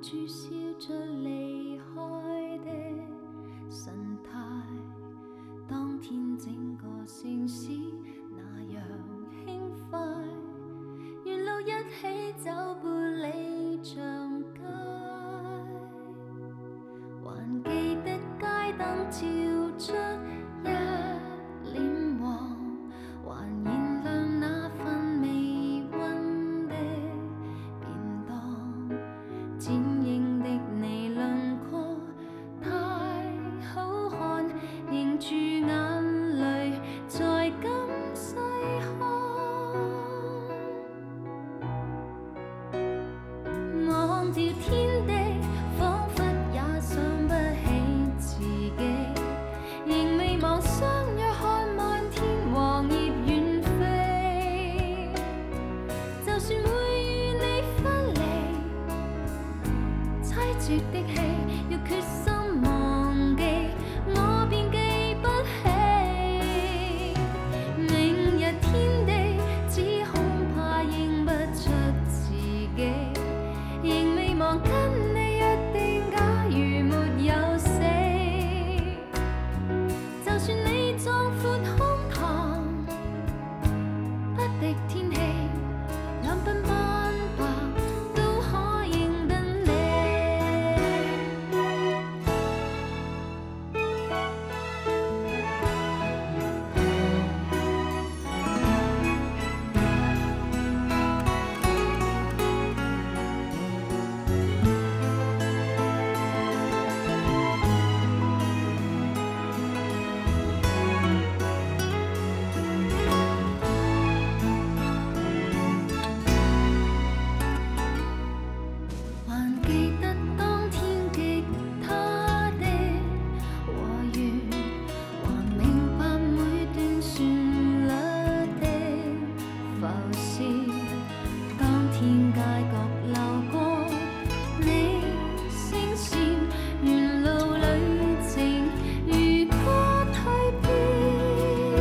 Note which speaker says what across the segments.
Speaker 1: 住笑着離開的神態，當天整個城市那樣輕快，沿路一起走半里長街，還記得街燈照出一臉黃，還燃亮那份微溫的便當，剪影的你輪廓太好看，凝住眼淚才敢細看，忘掉天地，彷彿也想不起自己，仍未忘相約看漫天黃葉遠飛，就算會與你分離，凄絕的戲要決心忘記，我便記不起，明日天地只恐怕認不出自己，仍未忘跟你約定，假如沒有死，就算你壯闊胸膛，不敵天氣，兩鬢斑白都可認得你。還記得當天吉他的和弦，還明白每段旋律的浮現，當天街角流過你聲線，沿路旅程如歌蛻變，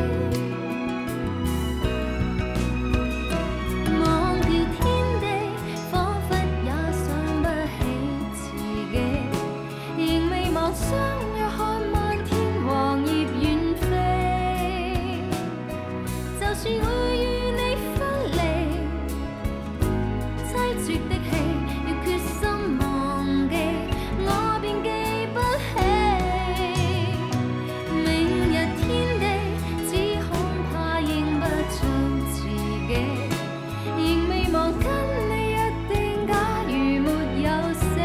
Speaker 1: 忘掉天地，彷彿也想不起自己，仍未忘相約看漫天黃葉遠飛，就算會與你分離，凄絕的戲要決心忘記，我便記不起，明日天地只恐怕認不出自己，仍未忘跟你約定，假如沒有死，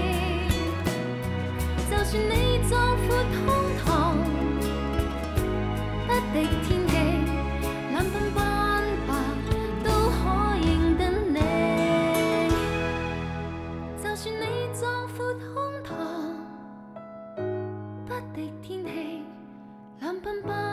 Speaker 1: 就算你壯闊胸膛，不敵天氣，兩鬢斑白都可認得你，就算你壯闊胸膛，不敵天氣，兩鬢斑